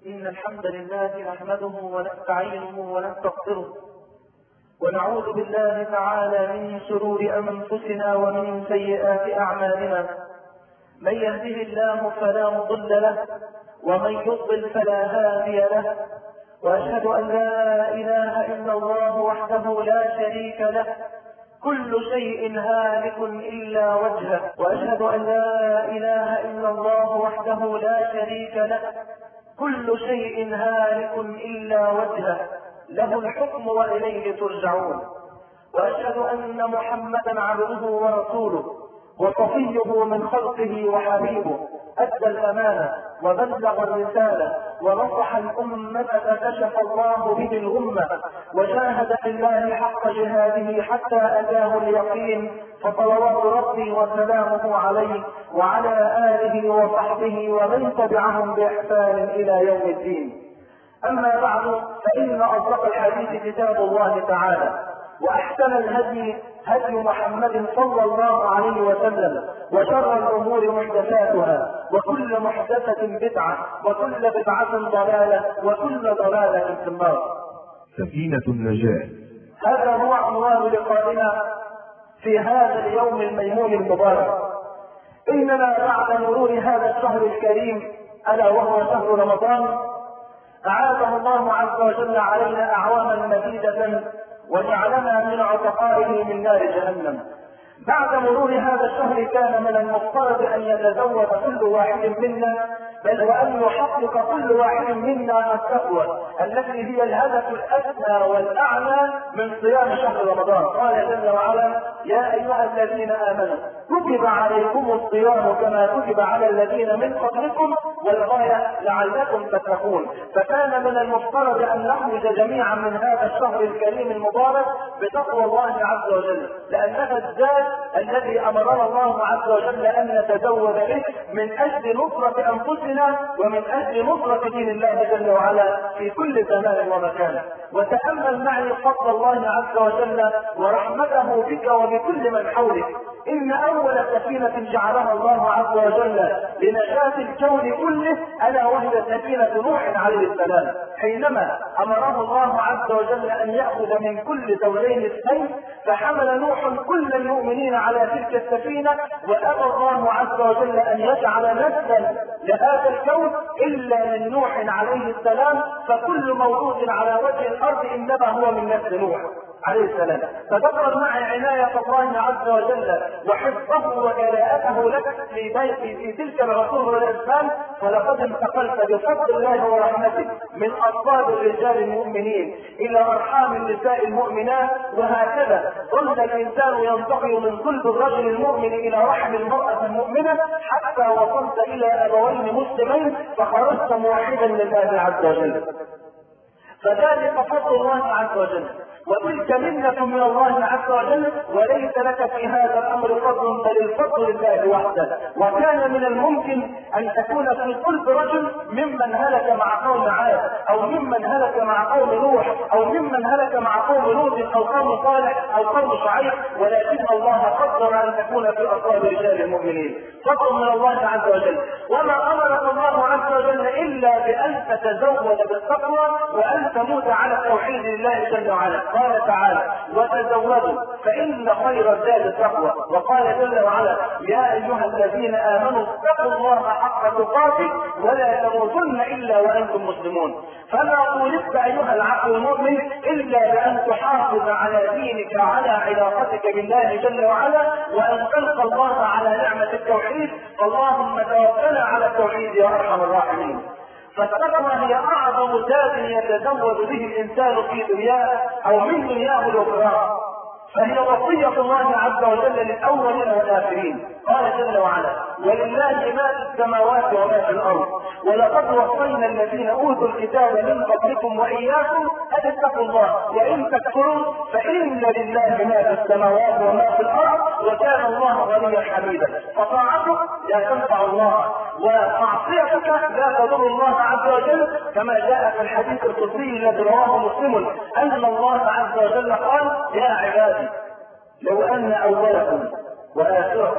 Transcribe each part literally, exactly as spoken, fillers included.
إن الحمد لله نحمده ونستعينه ونستغفره ونعوذ بالله تعالى من شرور أنفسنا ومن سيئات أعمالنا. من يهده الله فلا مضل له ومن يضلل فلا هادي له، وأشهد أن لا إله إلا الله وحده لا شريك له كل شيء هالك إلا وجهه، وأشهد أن لا إله إلا الله وحده لا شريك له كل شيء هالك إلا وجهه، له الحكم وإليه ترجعون. وأشهد أن محمدا عبده ورسوله وصفيه من خلقه وحبيبه، أدى الأمانة وبلغ الرسالة ونصح الأمة فكشف الله به الغمة، وجاهد في الله حق جهاده حتى أتاه اليقين، فصلوات ربي وسلامه عليه وعلى آله وصحبه ومن تبعهم بإحسان إلى يوم الدين. أما بعد، فإن أصدق الحديث كتاب الله تعالى، وأحسن الهدي هدي محمد صلى الله عليه وسلم، وشر الأمور محدثاتها، وكل محدثة بدعة، وكل بدعة ضلالة، وكل ضلالة في النار. سفينة النجاة. هذا هو عنوان لقائنا في هذا اليوم الميمون المبارك. إننا بعد مرور هذا الشهر الكريم ألا وهو شهر رمضان أعاده الله عز وجل علينا أعواما مديدة وجعلنا من عتقائه من نار جهنم. بعد مرور هذا الشهر كان من المفترض أن يتزود كل واحد منا، بل وأن يحقق كل واحد منا التقوى التي هي الهدف الأسمى والأعلى من صيام شهر رمضان. قال جل وعلا: يا أيها الذين آمنوا كتب عليكم الصيام كما كتب على الذين من قبلكم والغاية لعلكم تتقون. فكان من المفترض أن نخرج جميعا من هذا الشهر الكريم المبارك بتقوى الله عز وجل، لأنها الزاد الذي أمرنا الله عز وجل أن نتزود به من أجل نصرة أنفسنا ومن أجل نصرة دين الله جل وعلا في كل زمان ومكان. وتأمل معي فضل الله عز وجل ورحمته بك وبكل من حولك. إن أول سفينة جعلها الله عز وجل لنجاة الكون كله ألا وهي سفينة نوح عليه السلام، حينما أمره الله عز وجل أن يأخذ من كل زوجين اثنين، فحمل نوح كل المؤمنين على تلك السفينة، وأبى الله عز وجل أن يجعل نسلا لهذا الكون إلا من نوح عليه السلام، فكل مولود على وجه الأرض إنما هو من نسل نوح عليه السلام. تذكر معي عناية الله عز وجل وحفظه وجلاءته لك في بيت في تلك العصور والأزمان، ولقد انتقلت بفضل الله ورحمته من أصلاب الرجال المؤمنين إلى أرحام النساء المؤمنات، وهكذا ظل الإنسان ينتقل من صلب الرجل المؤمن إلى رحم المرأة المؤمنة حتى وصلت إلى أبوين مسلمين فخرجت موحدا لله عز وجل. فذلك فضل الله عز وجل وتلك منة من الله عز وجل، وليس لك في هذا الأمر فضل بل الفضل لله وحده. وكان من الممكن أن تكون في قلب رجل ممن هلك مع قوم عاد، أو ممن هلك مع قوم نوح، أو ممن هلك مع قوم لوط، أو قوم صالح، أو قوم شعيب، ولكن الله قدر أن تكون في أصحاب رجال المؤمنين. فضل من الله عز وجل. وما أمرك الله عز وجل إلا بأن تتزود بالتقوى وأن تموت على التوحيد لله جل وعلا. قال تعالى: وتزودوا فإن خير الزاد التقوى. وقال جل وعلا: يا أيها الذين آمنوا اتقوا الله حق تقاته ولا تموتن إلا وأنتم مسلمون. فلا طولبت أيها العبد المؤمن إلا بأن تحافظ على دينك وعلى علاقتك بالله جل وعلا، وأن تلقى الله على نعمة التوحيد. اللهم توفنا على التوحيد يا أرحم الراحمين. فالتقوى هي أعظم زاد يتزود به الإنسان في دنياه أو من دنياه الأخرى، فهي وصية الله عز وجل للأولين والآخرين. قال جل وعلا: ولله ما في السماوات وما في الأرض ولقد وصينا الذين أوتوا الكتاب من قبلكم وإياكم أن اتقوا الله وإن تكفروا فإن لله ما في السماوات وما في الأرض وكان الله غنيا حميدا. فطاعتك لا تنفع الله، ومعصيتك لا تضر الله عز وجل، كما جاء في الحديث القدسي الذي رواه مسلم أن الله عز وجل قال: يا عبادي لو أن أولكم وآخركم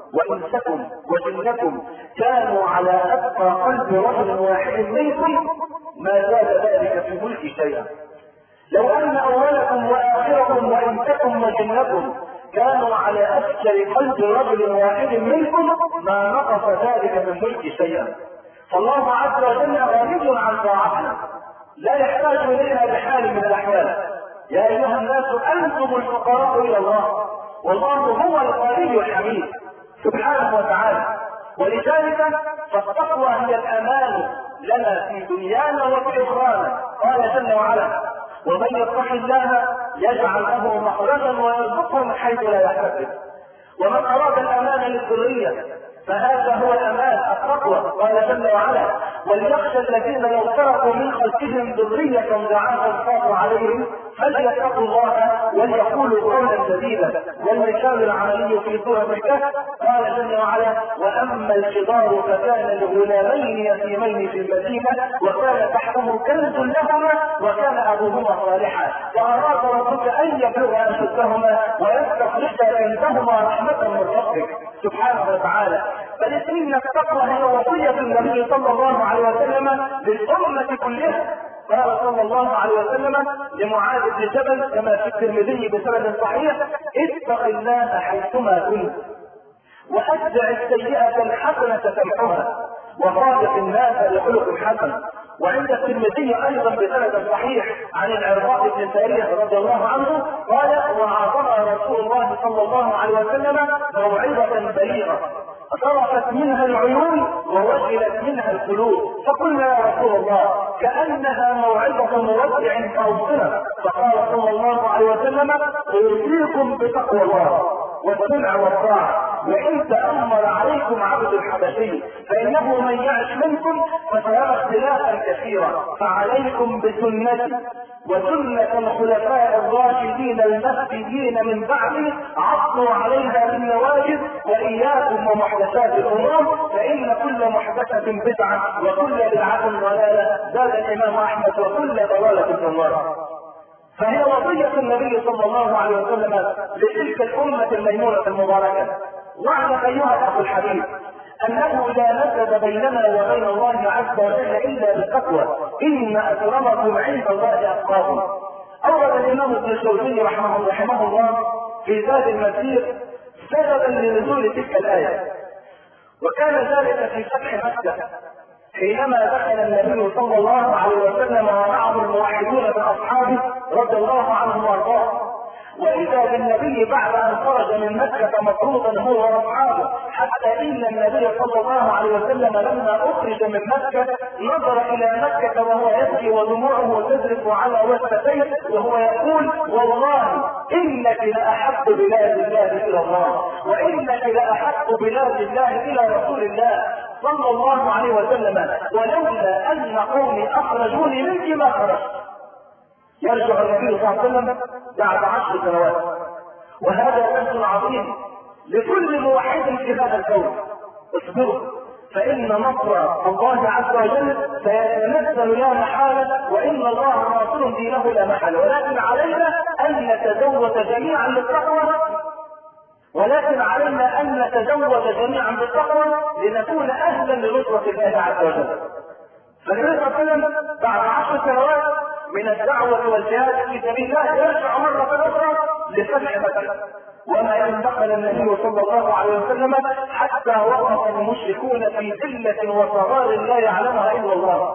وإنسكم وجنكم كانوا على أتقى قلب رجل واحد منكم ما زاد ذلك في ملك شيئا. لو أن أولكم وآخركم وإنسكم وجنكم كانوا على أفجر قلب رجل واحد منكم ما نقص ذلك من ملك شيئا. فالله عز وجل غني عن طاعتنا لا يحتاج إلينا بحال من الأحوال. يا أيها الناس أنتم الفقراء إلى الله والله هو الغني الحميد سبحانه وتعالى. ولذلك فالتقوى هي الأمان لنا في دنيانا وفي أخرانا. قال جل وعلا ومن يتق الله يجعل له مخرجا ويرزقه من حيث لا يحتسب. ومن أراد الأمان للذرية فهذا هو الأمان التقوى. قال جل وعلا وليخشى الذين لو تركوا من خلفهم ذرية ضعافا خافوا عليهم فليتقوا الله وليقولوا قولا سديدا. والمثال العملي في سورة الكهف قال جل وعلا وأما الجدار فكان لغلامين يتيمين في المدينة وكان تحته كنز لهما وكان أبوهما صالحا فأراد ربك أن يبلغا أشدهما ويستخرجا كنزهما رحمة من ربك سبحانه وتعالى. بل إن التقوى هي وصية النبي صلى الله عليه وسلم للأمة كلها. قال صلى الله عليه وسلم لمعاذ بن جبل كما في الترمذي بسند صحيح اتق الله حيثما كنت وأتبع السيئة الحسنة تمحها وخالق الناس بخلق حسن. وعند الترمذي ايضا بسند صحيح عن العرباض بن سارية رضي الله عنه قال وعظنا رسول الله صلى الله عليه وسلم موعظة بليغة صرفت منها العيون ووجلت منها القلوب فقلنا يا رسول الله كأنها موعظة مودع فأوصنا. فقال صلى الله عليه وسلم اوصيكم بتقوى الله والسمع والطاعة وإن تأمر عليكم عبد الحبشي فإنه من يعش منكم فسيرى اختلافا كثيرا فعليكم بسنتي وسنة الخلفاء الراشدين المهديين من بعدي عضوا عليها بالنواجذ وإياكم ومحدثات الأمور فإن كل محدثة بدعة وكل بدعة ضلالة. زاد الإمام أحمد وكل ضلالة في النار. فهي وصية النبي صلى الله عليه وسلم لتلك الأمة الميمونة المباركة. واعلم أيها الأخ الحبيب أنه لا نسب بيننا وبين الله عز وجل إلا بالتقوى إن أكرمكم عند الله أتقاكم. أورد الإمام ابن الجوزي رحمه, رحمه الله في زاد المسير سببا لنزول تلك الآية وكان ذلك في فتح مكة حينما دخل النبي صلى الله عليه وسلم ومعه الموحدون من أصحابه رضي الله عنهم وارضاهم. وإذا بالنبي بعد أن خرج من مكة مطرودا هو وأصحابه حتى إن النبي صلى الله عليه وسلم لما أخرج من مكة نظر إلى مكة وهو يبكي ودموعه تذرف على وجهتيه وهو يقول والله إنك لأحب بلاد الله إلى الله وإنك لأحب بلاد الله إلى رسول الله صلى الله عليه وسلم ولولا أن قومي أخرجوني منك ما خرجت. يرجع النبي صلى الله عليه وسلم بعد عشر سنوات وهذا درس عظيم لكل موحد في هذا الكون. اصبروا فإن نصر الله عز وجل سيتنزل لا محالة وإن الله ناصر دينه لا محالة ولكن علينا أن نتزود جميعا بالتقوى ولكن علينا أن نتزود جميعا بالتقوى لنكون أهلا لنصرة الله عز وجل. فالنبي صلى الله عليه وسلم بعد عشر سنوات من الدعوة والجهاد في سبيل الله يرجع مرة أخرى لفتح مكة وما ينتقل النبي صلى الله عليه وسلم حتى وقف المشركون في ذلة وصغار لا يعلمها إلا الله.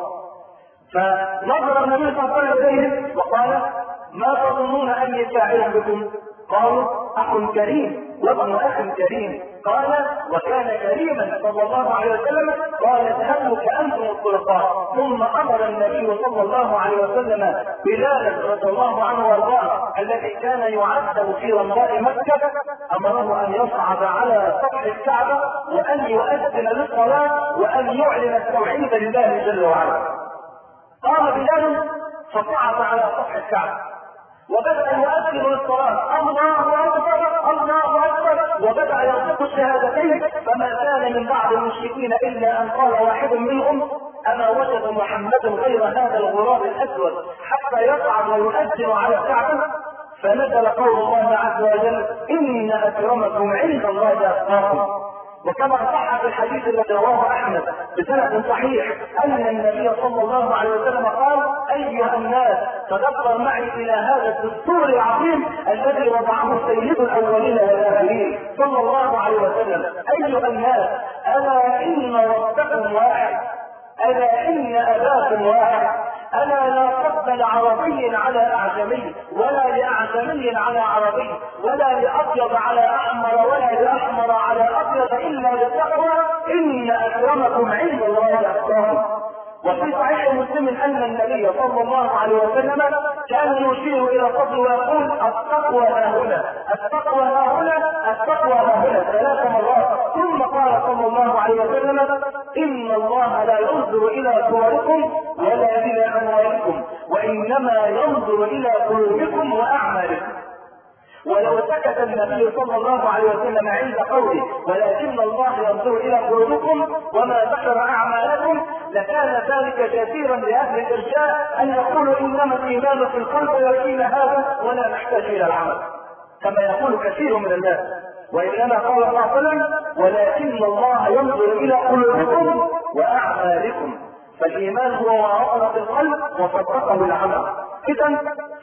فنظر النبي صلى الله عليه وسلم وقال ما تظنون أني فاعل بكم؟ قالوا أخ كريم وابن أخ كريم. قال وكان كريما صلى الله عليه وسلم. قال اذهبوا كأنتم الخلفاء. ثم أمر النبي صلى الله عليه وسلم بلالا رضي الله عنه وارضاه الذي كان يعذب في رمضاء مكة أمره أن يصعد على سطح الكعبة وأن يؤذن للصلاة وأن يعلن التوحيد لله جل وعلا. قام بلال فصعد على سطح الكعبة وبدأ يؤذن للصلاة الله أكبر الله أكبر وبدأ ينطق الشهادتين فما كان من بعض المشركين إلا أن قال واحد منهم أما وجد محمد غير هذا الغراب الأسود حتى يصعد ويؤذن على الكعبة. فنزل قول الله عز وجل إن أكرمكم عند الله أتقاكم. وكما صح في الحديث الذي رواه احمد بسند صحيح ان النبي صلى الله عليه وسلم قال: ايها الناس تدبر معي الى هذا الدستور العظيم الذي وضعه سيد الاولين والاخرين صلى الله عليه وسلم. ايها الناس الا ان ربكم واحد، الا ان اباكم واحد، الا لا فضل لعربي على اعجمي، ولا لاعجمي على عربي، ولا لابيض على احمر، ولا لاحمر على ابيض، الا بالتقوى، ان اكرمكم عند الله اتقاكم. وفي صحيح مسلم ان النبي صلى الله عليه وسلم كان يشير الى الفضل ويقول: التقوى ها هنا، التقوى ها هنا، التقوى ها هنا ثلاث مرات. ثم قال صلى الله عليه وسلم: ان الله لا ينظر الى صوركم ولا الى اموالكم، وانما ينظر الى قلوبكم واعمالكم. ولو سكت النبي صلى الله عليه وسلم عند قوله: ولكن الله ينظر الى قلوبكم وما ذكر اعمالكم، لكان ذلك كثيرا لاهل الارجاء ان يقولوا انما الايمان في القلب ويكفينا هذا ولا نحتاج الى العمل، كما يقول كثير من الناس. وانما قال الله عليه وسلم: ولكن الله ينظر الى قلوبكم واعمالكم. فالايمان هو وراء في القلب وصدقه العمل. اذا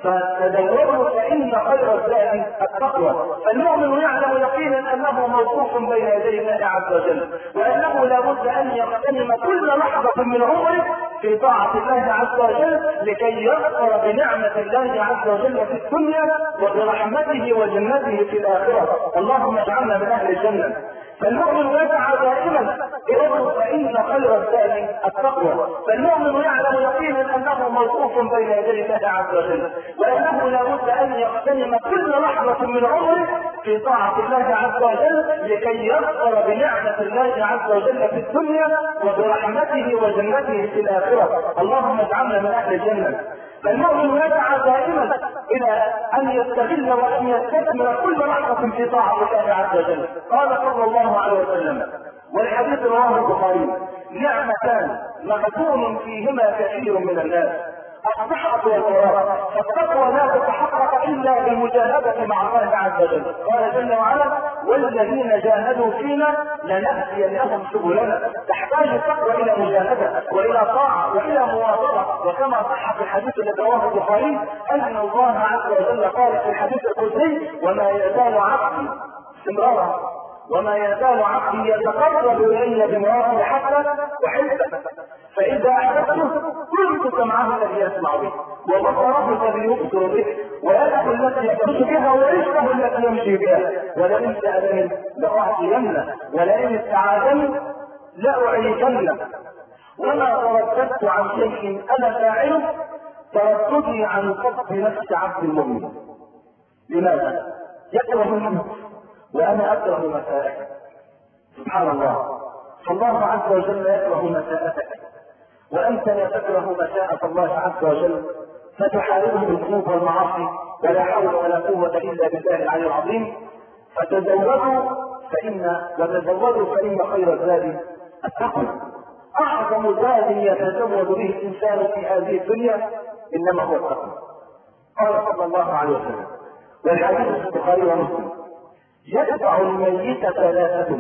فتدوروا فان خير الزاد التقوى. فالمؤمن يعلم يقينا انه موقوف بين يدي الله عز وجل، وانه لا بد ان يغتنم كل لحظه من عمره في طاعه الله عز وجل لكي يظفر بنعمه الله عز وجل في الدنيا وبرحمته وجنته في الاخره. اللهم اجعلنا من اهل الجنه. فالمؤمن يسعى دائما إليه فإن خير الزاد التقوى. فالمؤمن يعلم يقينا أنه موقوف بين يدي الله عز وجل، وأنه لا بد أن يغتنم كل لحظة من عمره في طاعة الله عز وجل لكي يظفر بنعمة الله عز وجل في الدنيا وبرحمته وجنته في الآخرة. اللهم اجعلنا من أهل الجنة. فالمؤمن يسعى دائما الى ان يستغل وان يستثمر كل لحظه في طاعه الله عز وجل. قال صلى الله عليه وسلم، والحديث رواه البخاري: نعمتان مغبون فيهما كثير من الناس، الصحة والفراغ. فالتقوى لا تتحقق الا بالمجاهدة مع الله عز وجل. قال جل وعلا: والذين جاهدوا فينا لنهدينهم سبلنا. تحتاج التقوى الى مجاهدة والى طاعة والى مواظبة. وكما صح في الحديث الذي رواه البخاري ان الله عز وجل قال في الحديث القدسي: وما يزال عبدي استمرارا وما يزال عبدي يتقرب الي بنوافل حتى احبه، فاذا احببته كنت سمعه الذي يسمع به، وبصره الذي يبصر به، ويده التي يبطش بها، ورجله التي يمشي بها، ولئن سالني لاعطينه، ولئن استعاذني لاعيذنه. وما ترددت عن شيء انا فاعله ترددي عن قصد نفس عبد المؤمن. لماذا؟ يكره الموت وانا اكره مساءك. سبحان الله، فالله عز وجل يكره مساءتك، وانت لا تكره مساءة الله عز وجل، فتحاربه بالذنوب والمعاصي، ولا حول ولا قوة الا بالله العلي العظيم. فتزودوا فان وتزودوا فان خير الزاد التقوى. اعظم زاد يتزود به الانسان في هذه الدنيا انما هو التقوى. قال صلى الله عليه وسلم، والحديث في البخاري ومسلم: يتبع الميت ثلاثة: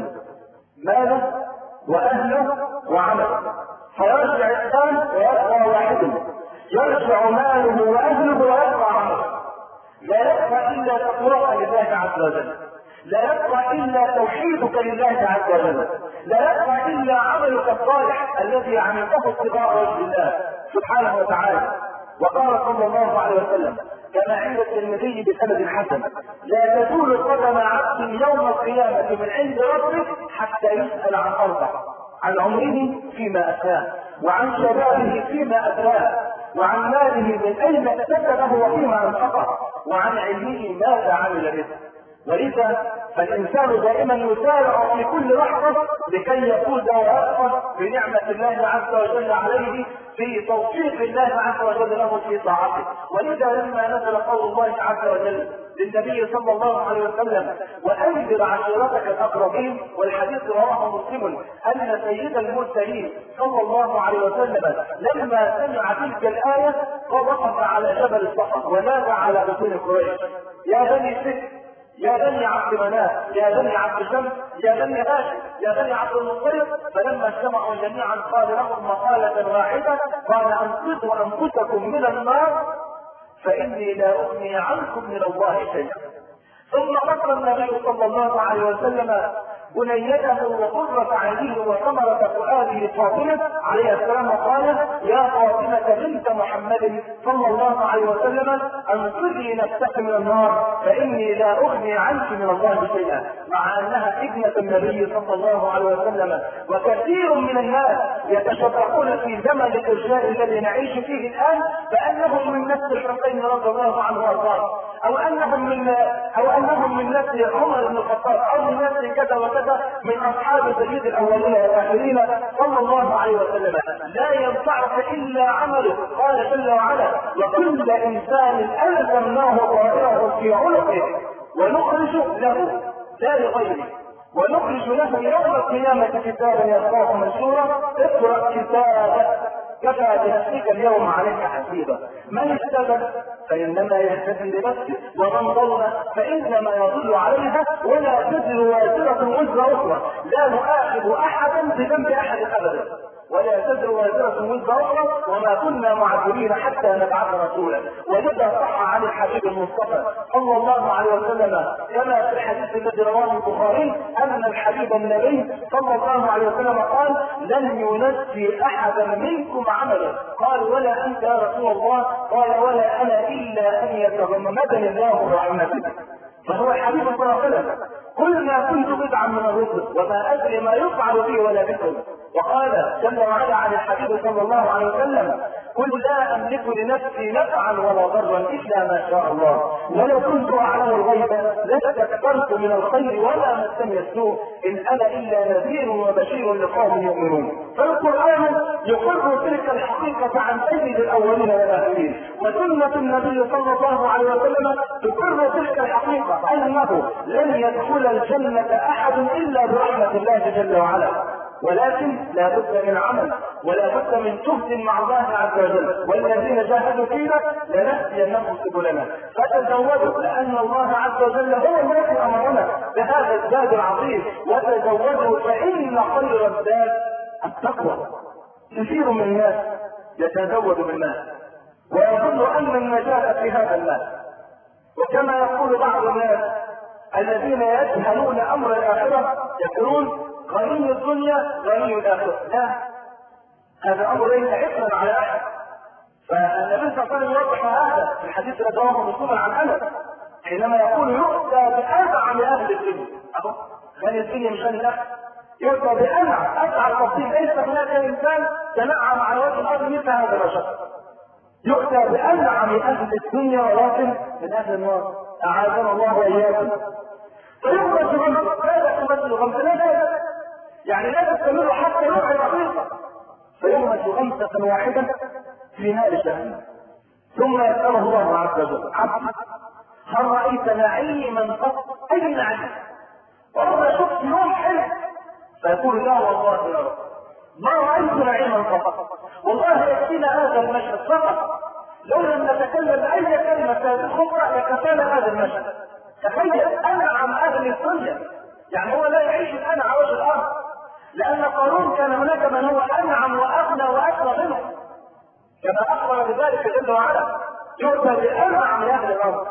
ماله واهله وعمله، فيرجع الثاني ويبقى واحد، يرجع ماله واهله ويبقى عمله. لا يبقى الا تقواك لله عز وجل، لا يبقى الا توحيدك لله عز وجل، لا يبقى الا عملك الصالح الذي عملته ابتغاء وجه الله سبحانه وتعالى. وقال صلى الله عليه وسلم كما عند الترمذي بسند حسن: لا تزول قدم عبد يوم القيامة من عند ربه حتى يسأل عن أربع: عن عمره فيما أفناه، وعن شبابه فيما أفناه، وعن ماله من أين اكتسبه وفيما أنفقه، وعن علمه ماذا عمل به. ولذا فالإنسان دائما يسارع في كل لحظة لكي يفوز ويظفر بنعمة الله عز وجل عليه في توفيق الله عز وجل له في طاعته. ولذا لما نزل قول الله عز وجل للنبي صلى الله عليه وسلم: وأنذر عشيرتك الأقربين، والحديث رواه مسلم أن سيد المرسلين صلى الله عليه وسلم لما سمع تلك الآية ووقف على جبل الصفا ونادى على بطون قريش: يا بني ست يا بني عبد مناف، يا بني عبد شمس، يا بني هاشم، يا بني عبد المطلب. فلما اجتمعوا جميعا قال لهم مقالة واحدة، قال انقذوا انفسكم من النار فاني لا اغني عنكم من الله شيئا. ثم ذكر النبي صلى الله عليه وسلم بنيته وقرة عينه وثمرة فؤاده فاطمة عليه السلام، وقال يا فاطمة بنت محمد صلى الله عليه وسلم انقذي نفسك من النار فاني لا اغني عنك من الله شيئا، مع انها ابنة النبي صلى الله عليه وسلم. وكثير من الناس يتشبهون في زمن الارجاء الذي نعيش فيه الان بانهم من نسل الحسين رضي الله عنه وارضاه، او انهم من او انهم من نسل عمر بن الخطاب، او من نسل كذا وكذا من اصحاب سيد الاولين والاخرين صلى الله عليه وسلم. لا ينفعك الا عمله، قال جل وعلا وكل انسان الزمناه طائره في عنقه ونخرج له لا لغيره ونخرج له يوم القيامه كتابا يلقاه منشورا اقرا كتابك كفى بنفسك اليوم عليك حسيبا. من اهتدى فانما يهتدي لنفسه ومن ضل فانما يضل عليها ولا تزر وازره وزر اخرى، لا نؤاخذ احدا بذنب احد ابدا ولا تزر وازره وزر اخرى وما كنا معذبين حتى نبعث رسولا. ولذا صح عن الحبيب المصطفى صلى الله عليه وسلم كما في الحديث الذي رواه البخاري ان الحبيب النبي صلى الله عليه وسلم قال لن ينسي احدا منكم عمله. قال ولا انت يا رسول الله؟ قال ولا انا الا ان يتغمدني الله برحمته. فهو الحبيب صلى الله عليه وسلم قل ما كنت بدعا من الرسل وما ادري ما يفعل بي ولا بكم. وقال جل وعلا عن الحبيب صلى الله عليه وسلم قل لا املك لنفسي نفعا ولا ضرا الا ما شاء الله ولو كنت اعلم الغيب لاستكثرت من الخير ولا مسني السوء ان انا الا نذير وبشير لقوم يؤمنون. فالقران يقر تلك الحقيقه عن سيد الاولين والاخرين، وسنه النبي صلى الله عليه وسلم تقر تلك الحقيقه انه لن يدخل الجنه احد الا برحمه الله جل وعلا، ولكن لا بد من عمل ولا بد من جهد مع الله عز وجل. والذين جاهدوا فينا لنهدينهم سبلنا. فتزودوا لان الله عز وجل هو الذي امرنا بهذا الزاد العظيم، وتزودوا فان خير الزاد التقوى. كثير من الناس يتزود بالمال ويظن ان النجاة في هذا المال، وكما يقول بعض الناس الذين يجهلون امر الاخره يقولون غني الدنيا غني الاخره. لا، هذا امر ليس عقلا على احد. فالنبي صلى الله عليه وسلم يوضح هذا في الحديث الذي رواه مسلم عن انس حينما يقول يؤتى بانعم اهل الدنيا. اهو غني الدنيا مش غني الاخره، يؤتى بانعم اسعد تفصيل. ليس هناك انسان تنعم على وجه الارض مثل هذا الرجل. يؤتى بانعم اهل الدنيا ولكن من اهل النار، اعاذنا الله واياكم. فيغمس غمسه، ماذا تمثل غمسه؟ لا يعني لا تستمر حتى يوم دقيقه. فيغمس غمسه واحده في نار جهنم ثم يساله الله عز وجل عبد هل رايت نعيما قط؟ اي نعيم؟ والله شفت يوم حلو؟ فيقول لا والله يا رب ما رايت نعيما قط، والله يكفينا هذا المشهد فقط، لو لم نتكلم اي كلمه في هذه الخطبه لكفانا هذا المشهد. تخيل انعم اهل الدنيا، يعني هو لا يعيش الان على وجه الارض، لان قارون كان هناك من هو انعم واغنى واكثر منه كما اخبر بذلك جل وعلا. يؤتى بانعم اهل الارض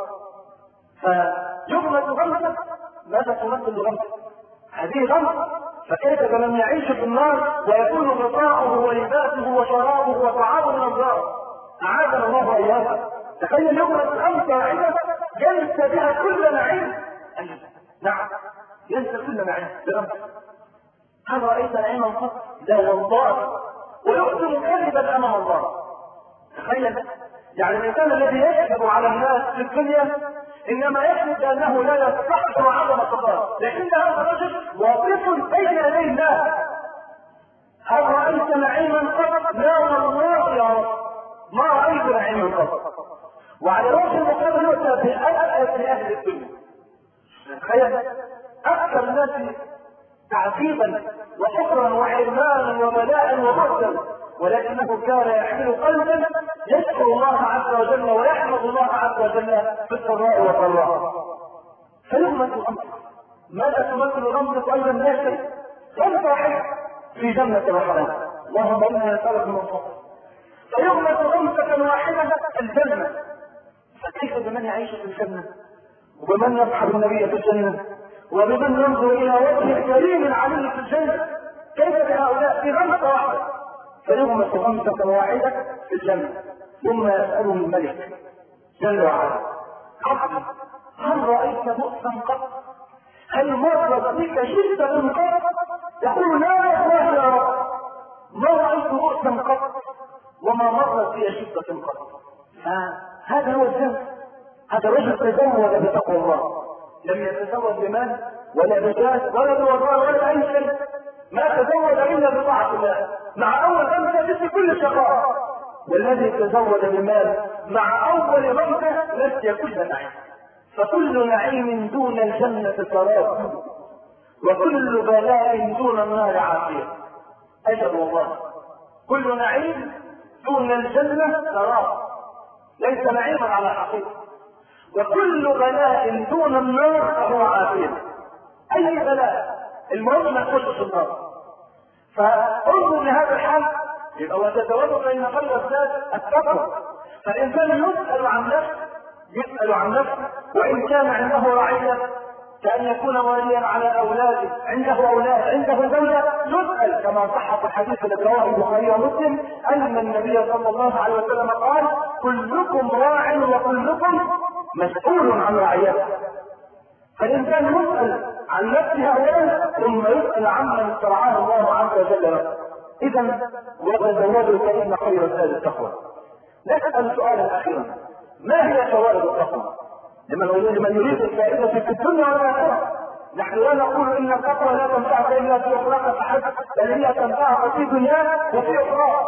فيغمس غمسه. ماذا تمثل غمسه؟ هذه غمسه. فكيف بمن يعيش في النار ويكون غطاؤه ولباسه وشرابه وطعامه من النار؟ اعاذنا الله واياكم. تخيل يغمس غمسه واحده ينسى بها كل نعيم. نعم ينسى كل نعيم بغمسه. هل رايت نعيما قط؟ لا والله. ويقسم كذبا امام الله. تخيل يعني الانسان الذي يكذب على الناس في الدنيا انما يكذب لانه لا يستحضر عدم الصداقه، لكن هذا الرجل واقف بين يدي الله. هل رايت نعيما قط؟ لا والله يا رب ما رايت نعيما قط. وعلى وجه المقابل يؤتى بأسأل اهل الدنيا. تخيل اكثر الناس تعذيبا وحفرا وحرمانا وبلاء وبغضا، ولكنه كان يحمل قلبا يشكر الله عز وجل ويحمد الله عز وجل في السراء والضراء. فيغمس الأمر. ماذا تمثل غمزة أيضا؟ لا شيء، غمزة واحدة في جنة الرحمن. اللهم إنا نسألك من فضلك. فيغمس غمزة واحدة في الجنة. فكيف بمن يعيش في الجنة؟ وبمن يصحب النبي في الجنة؟ وبمن ينظر إلى وجه كريم عليه في الجنة؟ كيف بهؤلاء في غمزة واحدة؟ فيغمس غمزة واحدة في الجنة. ثم يسأله الملك جل وعلا: عبدي هل رأيت بؤسا قط؟ هل مرت بك شدة قط؟ يقول: لا والله يا رب، ما رأيت بؤسا قط وما مرت بي شدة قط. فهذا هو الجنة. هذا الرجل تزود بتقوى الله، لم يتزود بمال ولا بجاه ولا بوضاء ولا أي شيء، ما تزود إلا بطاعة الله. مع أول غمزة في كل شقاء، والذي تزود بمال مع أول غمزة نسي كل نعيم. فكل نعيم دون الجنة سراب، وكل بلاء دون النار عافية. أجل والله، كل نعيم دون الجنة سراب، ليس نعيما على حقيقة. وكل بلاء دون النار فهو عافية. أي بلاء المهم ما تخش في النار. فانظر لهذا الحال، يبقى وتتوجه بين خير الذات التقوى. فالإنسان يسأل عن نفسه، يسأل عن نفسه، وإن كان عنده رعية كأن يكون واليا على أولاده، عنده أولاد، عنده زوجة، يسأل كما صح في الحديث الذي رواه البخاري ومسلم أن النبي صلى الله عليه وسلم قال: كلكم راع وكلكم مسؤول عن رعيته. فالإنسان يسأل عن نفسه أولا، ثم يسأل عمن استرعاه الله عز وجل له. إذا وتزودوا فإن خير الزاد التقوى. نسأل سؤالا أخيرا: ما هي فوائد التقوى؟ لمن يريد الفائدة في الدنيا والآخرة. نحن لا نقول إن التقوى لا تنفعك إلا في أخراك فحسب، بل هي تنفعك في دنياك وفي أخراك.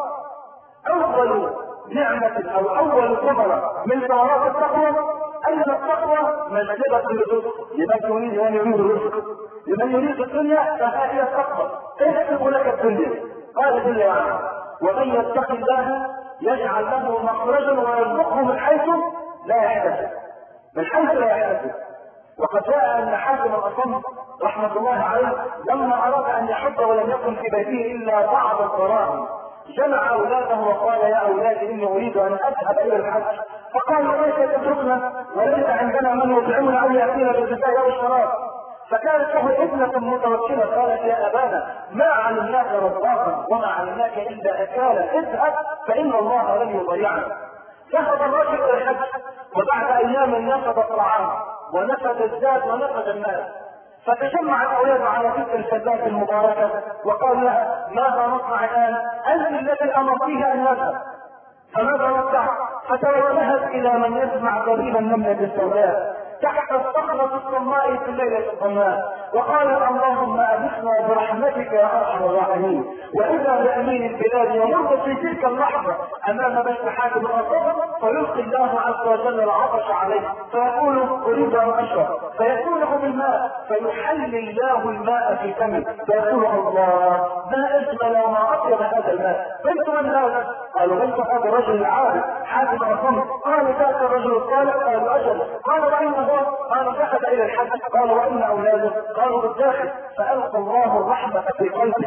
أول نعمة أو أول ثمرة من ثمرات التقوى أن التقوى مجلبة للرزق. لمن يريد أن يريد الرزق، لمن يريد الدنيا فها هي التقوى تكسب لك الدنيا. قال جل وعلا: ومن يتق الله يجعل له مخرجا ويرزقه من حيث لا يحتسب، من حيث لا يحتسب. وقد جاء أن حاتم الأصم رحمة الله عليه لما أراد أن يحج ولم يكن في بيته إلا بعض الدراهم، جمع أولاده وقال: يا أولادي إني أريد أن أذهب إلى الحج. فقالوا: ليس تتركنا وليس عندنا من يطعمنا أو يأتينا بالغذاء أو الشراب. فكانت له ابنة متوكلة قالت: يا أبانا ما علمناك رزاقا وما علمناك إلا أكالا، اذهب فإن الله لن يضيعنا. ذهب الرجل إلى الحج، وبعد أيام نفد الطعام ونفد الزاد ونفد المال. فتجمع الأولاد على تلك الشباب المباركة وقال لها: ماذا نصنع الآن؟ أنت الذي أمرتيه أن نذهب، فماذا نصنع؟ فتوجهت إلى من يسمع قريبا النملة السوداء تحت الصخرة الصماء في الليلة الظلماء، وقالت: اللهم أغثنا برحمتك يا أرحم الراحمين. وإذا بأمين البلاد يمر في تلك اللحظة أمام بيت حاتم الأصم، فيلقي الله عز وجل العطش عليه فيقول: أريد أن أشرب، فيأتونه بالماء فيحل الله الماء في فمه فيقول: الله ما أجمل وما أطيب هذا الماء، بيت من هذا؟ قالوا: بيت هذا الرجل العابد حاتم الأصم. قال: ذاك الرجل الصالح. قالوا: أجل. قال: وأين هو؟ قال: ذهب إلى الحج. قال: وأين أولاده؟ قالوا: بالداخل. فألقى الله الرحمة في قلبه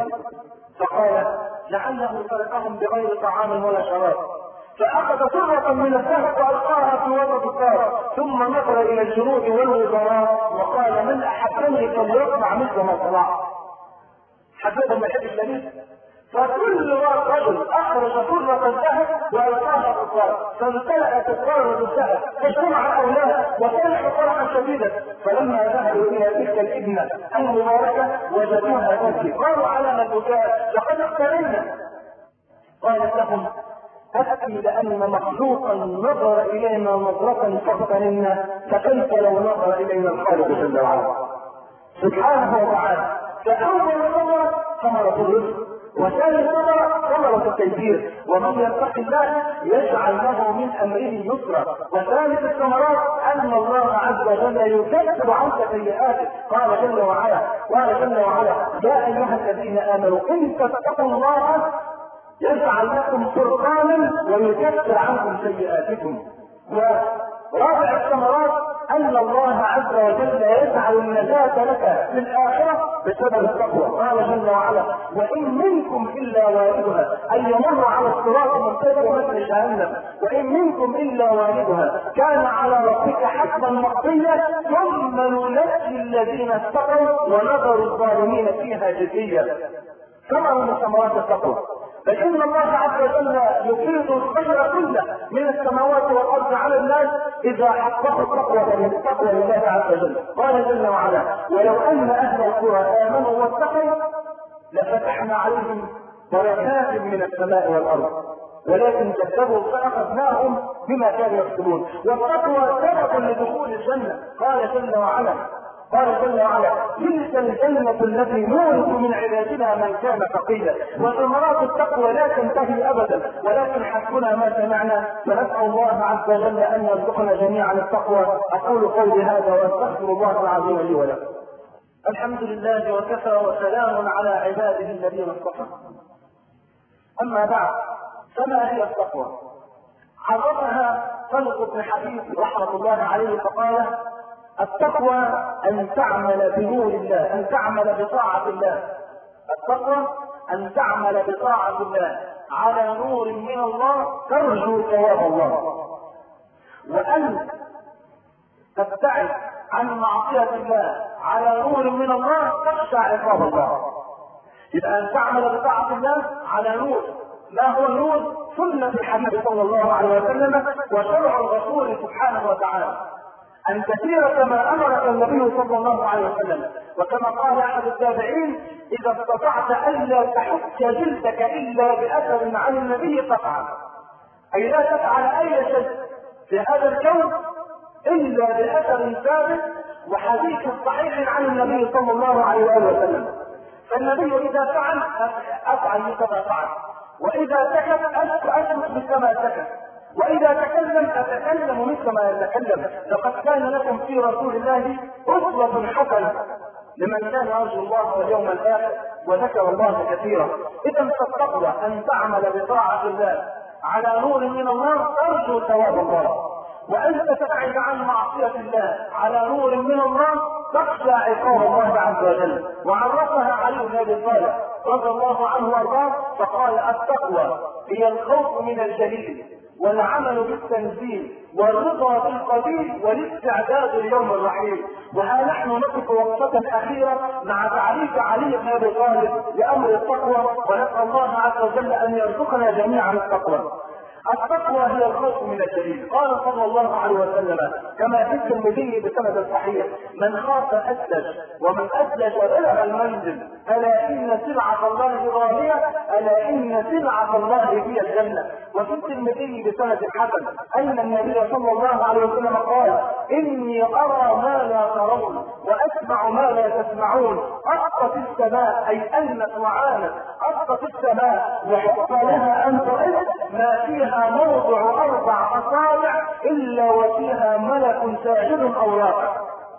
فقال: لعله تركهم بغير طعام ولا شراب. فأخذ سرة من الذهب وألقاها في وسط الدار، ثم نظر إلى الجنود والوزراء وقال: من أحبني فليصنع مثل ما صنعت. حبيبا ما يحبش لمين؟ فكل رجل اخرج سرة الذهب والقاها في الدار، فامتلأت الدار بالذهب فاجتمع الاولاد وفرحوا فرحا شديدا. فلما ذهبوا الى تلك الابنه المباركه وجدوها تبكي، قالوا: على ما البكاء؟ لقد اقترنا. قالت لهم: أبكي لأن مخلوقا نظر إلينا نظرة فاغتنمنا، فكيف لو نظر إلينا الخالق جل وعلا سبحانه وتعالى. فأول ثمرة ثمرة الرزق، وثاني ثمرة ثمرة التيسير، ومن يتق الله يجعل له من أمره يسرا. وثالث الثمرات أن الله عز وجل يكفر عنك سيئاتك. قال جل وعلا قال جل وعلا: يا أيها الذين آمنوا إن تتقوا الله يجعل لكم فرقانا ويكفر عنكم سيئاتكم. ورابع الثمرات ان الله عز وجل يجعل النجاة لك في الاخرة بسبب التقوى. قال جل وعلا: وان منكم الا واردها، اي يمر على الصراط المنتهى مثل جهنم، وان منكم الا واردها كان على ربك حتما مقضيا ثم ننجي الذين اتقوا ونذر الظالمين فيها جثيا. ثمر من ثمرات التقوى. فإن الله عز وجل يفيض الخير كله من السماوات والأرض على الناس إذا حققوا التقوى التقوى لله عز وجل. قال جل وعلا: ولو أن أهل القرى آمنوا واتقوا لفتحنا عليهم بركات من السماء والأرض ولكن كذبوا فأخذناهم بما كانوا يكسبون. والتقوى سبب لدخول الجنة. قال جل وعلا قال جل وعلا: تلك الجنة التي نورث من عبادنا من كان تقيا. وثمرات التقوى لا تنتهي أبدا، ولكن حسبنا ما سمعنا، فنسأل الله عز وجل أن يرزقنا جميعا التقوى. أقول قولي هذا وأستغفر الله العظيم لي ولكم. الحمد لله وكفى وسلام على عباده الذين اصطفى. أما بعد، فما هي التقوى؟ عرفها طلق بن حبيب رحمة الله عليه فقال: التقوى أن تعمل بنور الله، أن تعمل بطاعة الله. التقوى أن تعمل بطاعة الله على نور من الله ترجو ثواب الله، وأن تبتعد عن معصية الله على نور من الله تخشى عقاب الله. يبقى أن تعمل بطاعة الله على نور. ما هو النور؟ سنة الحبيب صلى الله عليه وسلم وشرع الرسول سبحانه وتعالى. أن تسير كما أمرك النبي صلى الله عليه وسلم، وكما قال أحد التابعين: إذا استطعت ألا تحك جلدك إلا بأثر عن النبي فافعل. أي لا تفعل أي شيء في هذا الكون إلا بأثر ثابت وحديث صحيح عن النبي صلى الله عليه وسلم. فالنبي إذا فعل أفعل مثل فعل، وإذا سكت أسكت مثل ما سكت، وإذا تكلم أتكلم مثل ما يتكلم. لقد كان لكم في رسول الله أسوة حسنة لمن كان يرجو الله واليوم الآخر وذكر الله كثيرا. إذا فالتقوى أن تعمل بطاعة الله على نور من الله ترجو ثواب الله، وأن تبتعد عن معصية الله على نور من الله تخشى عقاب الله عز وجل. وعرفها علي بن أبي طالب رضي الله عنه وارضاه فقال: التقوى هي الخوف من الجليل والعمل بالتنزيل والرضا بالقليل والاستعداد ليوم الرحيل. وها نحن نقف وقفة أخيرة مع تعريف علي بن أبي طالب لأمر التقوى، ونسأل الله عز وجل أن يرزقنا جميعا التقوى. التقوى هي الخوف من الجليل. قال صلى الله عليه وسلم كما في الترمذي بسند صحيح: من خاف أسلج ومن أسلج بلغ المنزل، ألا إن سلعة الله غالية، ألا إن سلعة الله هي الجنة. وفي الترمذي بسند حسن أن النبي صلى الله عليه وسلم قال: إني أرى ما لا ترون وأسمع ما لا تسمعون. أسقط السماء، أي أنت وعانت، أسقط السماء وحق لها أن تعد ما فيها موضع أربع أصابع إلا وفيها ملك ساجد أو راكع.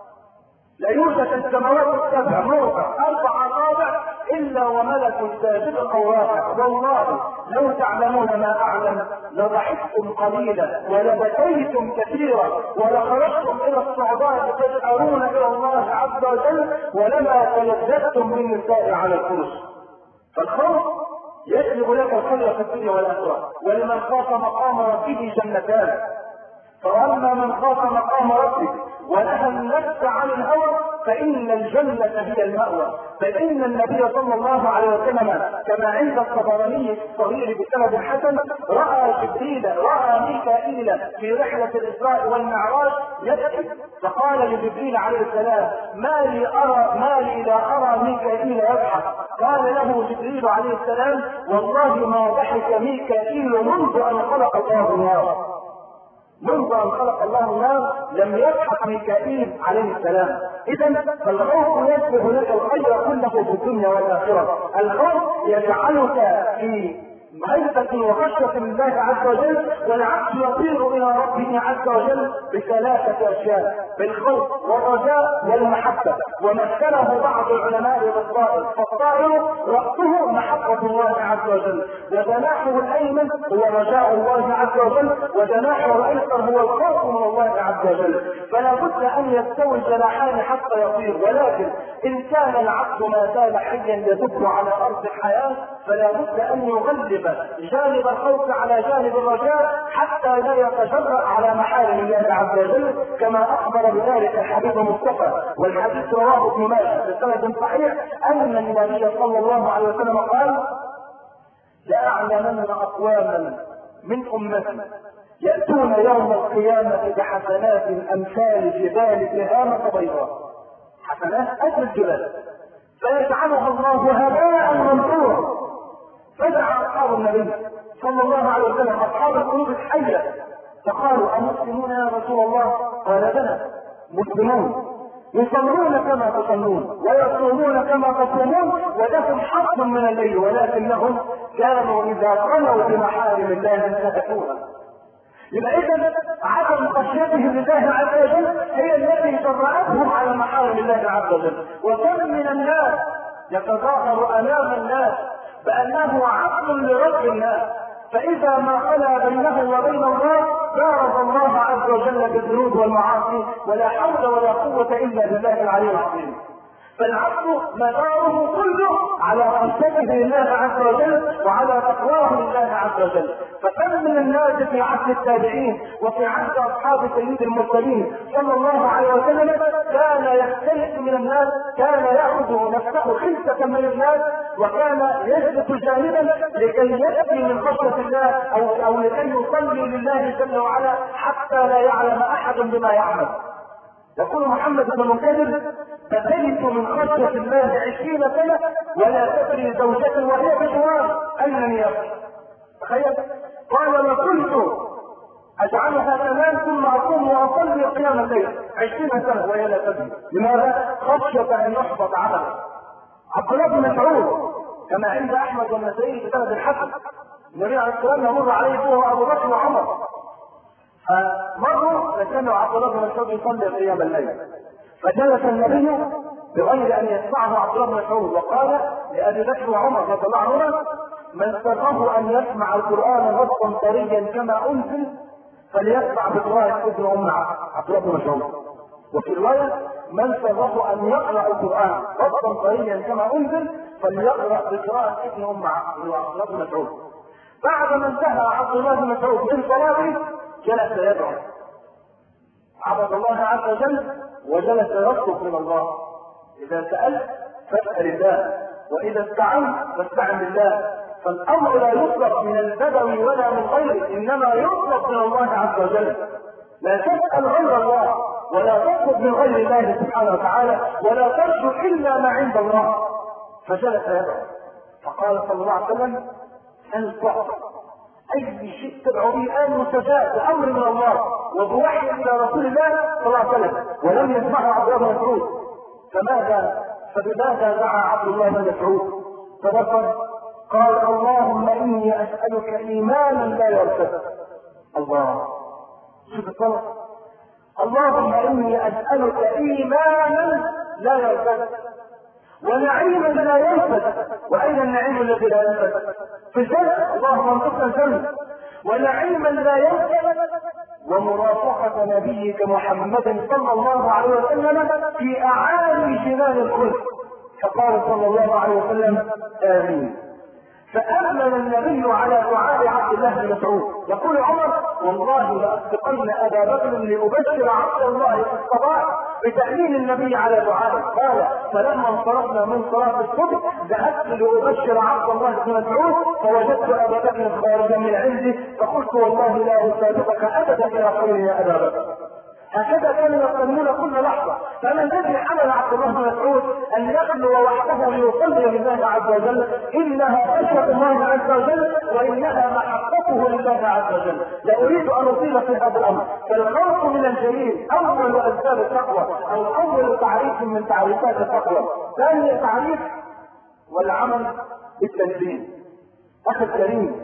لا يوجد السماوات السبع موضع أربع أصابع إلا وملك ساجد أو راكع. والله لو تعلمون ما أعلم لضحكتم قليلا ولبكيتم كثيرا ولخرجتم إلى الصعداء تجأرون إلى الله عز وجل ولما تلذذتم بالنساء على الفرش. فالخوف يجلب لك الخير في الدنيا والآخرة. ولمن خاف مقام ربه جنتان، فأما من خاف مقام ربه ونهى النفس عن الهوى فإن الجنة هي المأوى. فإن النبي صلى الله عليه وسلم كما عند الطبراني الصغير بسند حسن رأى جبريل رأى ميكائيل في رحلة الإسراء والمعراج يبكي، فقال لجبريل عليه السلام: ما لي أرى ما لي لا أرى ميكائيل يضحك. قال له جبريل عليه السلام: والله ما ضحك ميكائيل منذ أن خلق الله النار. منذ أن خلق الله النار لم يضحك ميكائيل عليه السلام. إذا فالخوف يجلب لك الخير كله في الدنيا والآخرة. الخوف يجعلك في هيبة وخشية لله عز وجل، والعبد يطير الى ربه عز وجل بثلاثة اشياء: بالخوف والرجاء والمحبة. ومثله بعض العلماء بالطائر، فالطائر رأسه محبة الله عز وجل، وجناحه الايمن هو رجاء الله عز وجل، وجناحه الايسر هو الخوف من الله عز وجل. فلا بد ان يستوي الجناحان حتى يطير، ولكن ان كان العبد ما زال حيا يدب على ارض الحياة فلا بد ان يغلب جانب الخوف على جانب الرجاء حتى لا يتجرأ على محارم الله عز وجل، كما اخبر بذلك الحبيب المصطفى، والحديث رواه ابن ماجه بسند صحيح ان النبي صلى الله عليه وسلم قال: لأعلمن اقواما من امتي يأتون يوم القيامة بحسنات امثال جبال تهامة بيضاء، حسنات اجل الجبال، فيجعلها الله هباء منثورا. فدعا اصحاب النبي صلى الله عليه وسلم اصحاب القلوب الحيه فقالوا: امسلمون يا رسول الله؟ قال: بلى، مسلمون يصلون كما تصلون ويصومون كما تصومون ولهم حق من الليل، ولكنهم كانوا اذا خلوا بمحارم الله انتهكوها. يبقى اذا عدم خشيتهم لله عز وجل هي التي جرأتهم على محارم الله عز وجل. وكم من الناس يتظاهر امام الناس بانه عبد لرب الناس، فاذا ما خلا بينه وبين الله بارز الله عز وجل بالذنوب والمعاصي، ولا حول ولا قوة الا بالله العلي العظيم. فالعبد مداره كله على خشيته لله عز وجل وعلى تقواه لله عز وجل. فكم من الناس في عهد التابعين وفي عهد اصحاب سيد المرسلين صلى الله عليه وسلم كان يختلف من الناس، كان ياخذ نفسه خلسة من الناس، وكان يثبت جانبا لكي يأتي من خشية الله او او لكي يصلي لله جل وعلا حتى لا يعلم احد بما يعمل. يقول محمد بن منكدر: فزلت من خشية الله عشرين سنة ولا تدري زوجتي وهي بجوار أنني يبكي. تخيل، قال: وكنت أجعلها تنام ثم أقوم وأصلي قيام الليل عشرين سنة وهي لا تدري. لماذا؟ خشية أن يحبط عمله. عبد الله بن مسعود كما عند أحمد والنسائي في سند الحسن، النبي عليه الصلاة والسلام مر عليه هو أبو بكر وعمر، فمروا فكانوا عبد الله بن مسعود يصلي قيام الليل، فجلس النبي بغير ان يسمعه عبد الله بن مسعود وقال لابي بكر وعمر رضي الله عنهما: من سره ان يسمع القران غصا طريا كما انزل فليسمع بقراءه ابن ام عبد الله بن مسعود. وفي روايه: من سره ان يقرا القران غصا طريا كما انزل فليقرا بقراءه ابن ام عبد الله بن مسعود. بعد ما انتهى عبد الله بن مسعود من صلاته جلس يدعو، عبد الله عز وجل وجلس يطلب من الله. اذا سألت فاسأل الله، واذا استعنت فاستعن بالله. فالامر لا يطلب من البدوي ولا من غيره، انما يطلب من الله عز وجل. لا تسأل غير الله ولا تطلب من غير الله سبحانه وتعالى ولا ترجو الا ما عند الله. فجلس يدعو فقال صلى الله عليه وسلم: سل تعطى، اي شيء تدعو به الان مستجاب بامر من الله وبوحي الى رسول الله صلى الله عليه وسلم. ولم يسمعه عبد الله بن مسعود، فماذا فبماذا دعا عبد الله بن مسعود؟ فذكر قال: اللهم اني اسالك ايمانا لا يرتد. الله، شوف الطلب، اللهم اني اسالك ايمانا لا يرتد ونعيما لا ينفد. واين النعيم الذي لا ينفد؟ في الجنه، اللهم انصرنا الجنه. ونعيما لا ينفد ومرافقه نبيك محمد صلى الله عليه وسلم في اعالي جنان الخلد. فقال صلى الله عليه وسلم: امين. فامن النبي على دعاء عبد الله بن مسعود. يقول عمر: والله لاسبقن ابا بكر لابشر عبد الله في الصباح بتامين النبي على دعائه. قال: فلما انصرفنا من صلاه الصبح ذهبت لابشر عبد الله بن مسعود فوجدت ابا بكر خارجا من عندي فقلت: والله لا اسابقك ابدا الى خير يا ابا بكر. هكذا كانوا يقتنون كل لحظه. فما الذي حمل عبد الله بن مسعود ان يخلو وحده ليصلي لله عز وجل؟ انها خشيه الله عز وجل وانها محبته لله عز وجل. لا اريد ان اطيل في هذا الامر، فالخوف من الجليل اول اسباب التقوى او اول تعريف من تعريفات التقوى. ثاني تعريف: والعمل بالتنفيذ. اخي الكريم،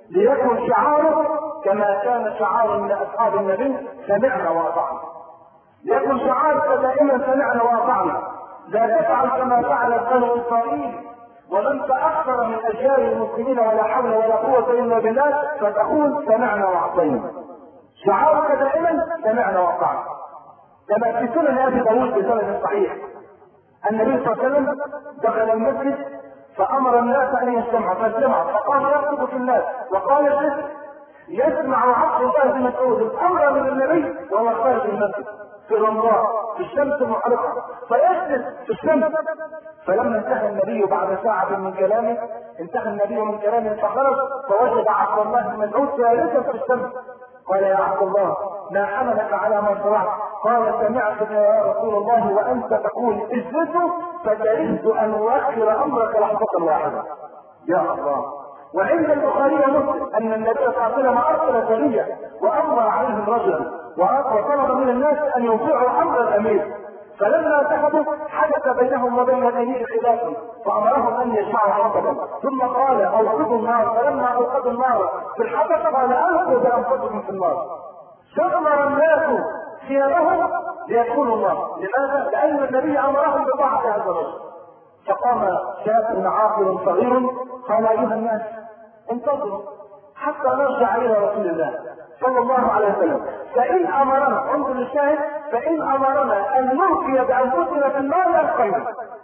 ليكن شعاره كما كان شعار من اصحاب النبي سمعنا واطعنا. ليكن شعارك دائما سمعنا واطعنا، لا تفعل كما فعل بنو اسرائيل ولم تاخر من اجيال المسلمين ولا حول ولا قوه الا بالله فتقول سمعنا واعطينا. شعارك دائما سمعنا واطعنا. كما في سنن ابي داود بسند صحيح النبي صلى الله عليه وسلم دخل المسجد فامر الناس ان يجتمعوا فاجتمعوا فقام يخطب في الناس وقال الشيخ يسمع عبد الله بن مسعود الامر من النبي وهو خارج المسجد في رمضان في الشمس المحرقه فيجلس في الشمس. فلما انتهى النبي بعد ساعه من كلامه انتهى النبي من كلامه فخرج فوجد عبد الله بن مسعود جالسا في الشمس. قال يا عبد الله ما حملك على ما صنعت؟ قال سمعتك يا رسول الله وانت تقول اجلسوا فكرهت ان اؤخر امرك لحظه واحده. يا الله. وعند البخاري ومسلم ان النبي صلى الله عليه وسلم ارسل سريه وامر عليهم رجلا وطلب من الناس ان يطيعوا امر الامير، فلما ذهبوا حدث بينهم وبين الامير خلاف فامرهم ان يجمعوا حطبا ثم قال اوقدوا النار، فلما اوقدوا النار في الحطب قال القوا بانفسكم في النار. شمر الناس ثيابهم ليدخلوا النار. لماذا؟ لان النبي امرهم بطاعه هذا الرجل. فقام شاب عاقل صغير قال ايها الناس انتظروا حتى نرجع الى رسول الله صلى الله عليه وسلم، فان امرنا انظر للشاهد فان امرنا ان نلقي بانفسنا في النار لالقينا،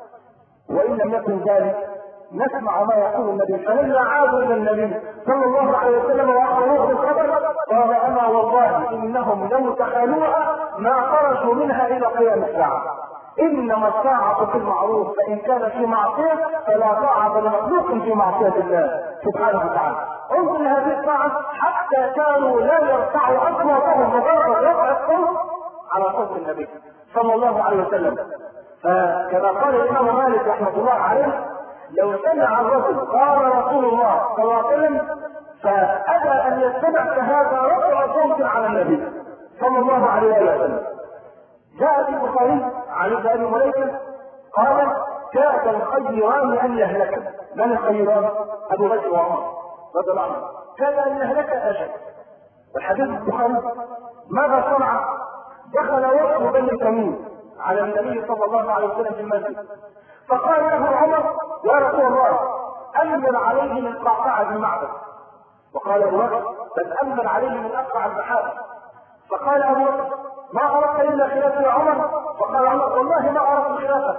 وان لم يكن ذلك نسمع ما يقول النبي. فلما عادوا الى النبي صلى الله عليه وسلم واخبروه بالخبر قال انا والله انهم لو تخالوها ما خرجوا منها الى قيام الساعه. انما الساعه في المعروف فان كان في معصيه فلا طاعه لمخلوق في معصيه الله سبحانه وتعالى. انظر لهذه الساعه حتى كانوا لا يرفعوا اصواتهم مجرد رفع الصوت على صوت النبي صلى الله عليه وسلم. فكما قال الامام مالك رحمه الله عليه لو سمع الرجل قال رسول الله صلى الله عليه وسلم فابى ان يستمع فهذا رفع صوت على النبي صلى الله عليه وسلم. جاء في البخاري عن ابي هريره قال كاد الخيران ان يهلكا. من الخيران؟ ابو بكر وعمر رضي الله عنه. كاد ان يهلك اجل. والحديث البخاري ماذا صنع؟ دخل وفد بني تميم على النبي صلى الله عليه وسلم في المسجد فقال له عمر يا رسول الله امن عليه من قعقاع بن معبد. وقال ابو بكر بل امن عليه من اقرع البحار. فقال ابو بكر ما اردت الا خلافه يا عمر؟ فقال عمر والله ما اردت خلافه.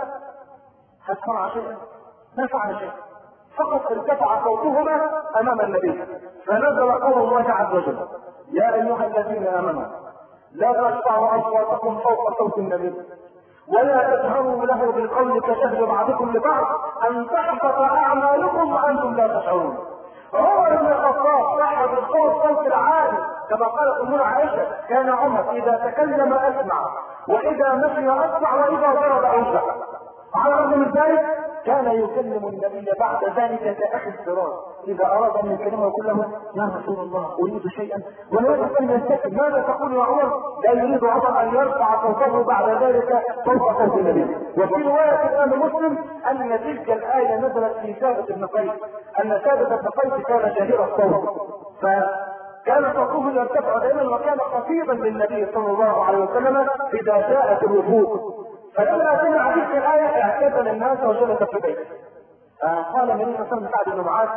هل صنع شيئا؟ ما فعل شيئا، فقط ارتفع صوتهما امام النبي فنزل قول الله عز وجل يا ايها الذين امنوا لا ترفعوا اصواتكم فوق صوت النبي ولا تجهروا له بالقول كجهر بعضكم لبعض ان تحبط اعمالكم وانتم لا تشعرون. عمر بن الخطاب صاحب الصوت الصوت العالي كما قالت امنا عائشه كان عمر اذا تكلم اسمع واذا مشي اسمع واذا ضرب اوسع. على الرغم من ذلك كان يكلم النبي بعد ذلك كاخي الفراش اذا اراد ان يكلمه يقول له يا رسول الله اريد شيئا ولا ان يستكبر. ماذا تقول يا عمر؟ لا يريد عمر ان يرفع صوته بعد ذلك فوق صوت النبي. وفي روايه الامام مسلم ان تلك الايه نزلت في ثابت بن قيس ان ثابت بن قيس كان شهير الصوت فكان صوته يرتفع دائما وكان خفيضا للنبي صلى الله عليه وسلم اذا جاءت الوفود. فلما سمع تلك الآية اعتزل الناس وجلس في بيته. قال النبي صلى الله عليه وسلم سعد بن معاذ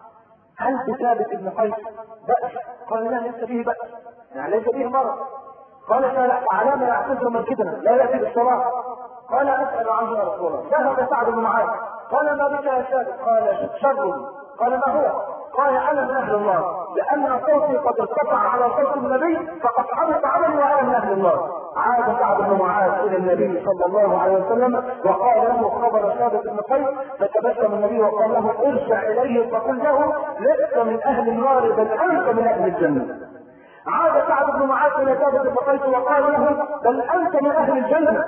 هل بثابت بن قيس بأس؟ قال لا ليس به بأس، يعني ليس به مرض. قال على ما يعتزل مسجدنا لا يأتي بالصلاة؟ قال أسأل عنه يا رسول الله. ذهب سعد بن معاذ قال ما بك يا ثابت؟ قال شر. قال ما هو؟ قال انا من اهل النار لان صوتي قد ارتفع على صوت النبي فقد حدث عملي وانا من اهل النار. عاد سعد بن معاذ الى النبي صلى الله عليه وسلم وقال له خبر ثابت بن قيس فتبسم النبي وقال له ارجع اليه فقل له لست من اهل النار بل انت من اهل الجنه. عاد سعد بن معاذ الى ثابت بن قيس وقال له بل انت من اهل الجنه.